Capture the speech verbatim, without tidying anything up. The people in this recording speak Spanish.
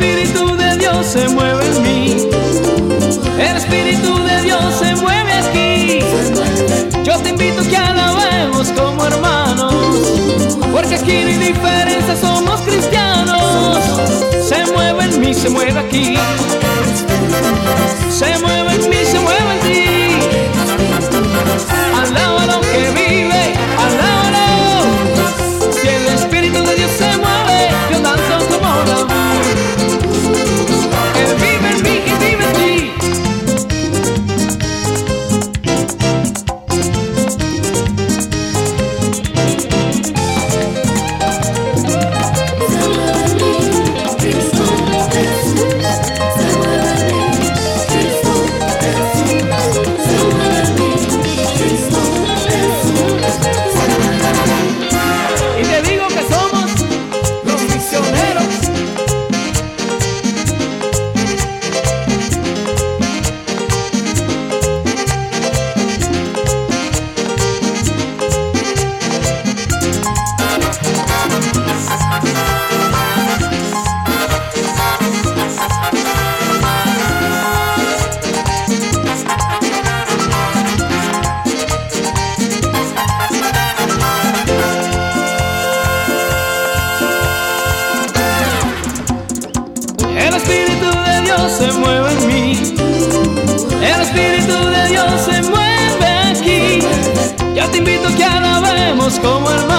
Espíritu de Dios se mueve en mí. El Espíritu de Dios se mueve aquí. Yo te invito a que alabemos como hermanos, porque aquí no hay diferencia, somos cristianos. Se mueve en mí, se mueve aquí. Se mueve en mí, se mueve en ti. Alábalo que vive, alábalo. Si el Espíritu de Dios se mueve, yo danzo como David. Él vive en mí y vive en ti. El Espíritu de Dios se mueve en mí. El Espíritu de Dios se mueve aquí. Yo te invito a que alabemos como hermanos.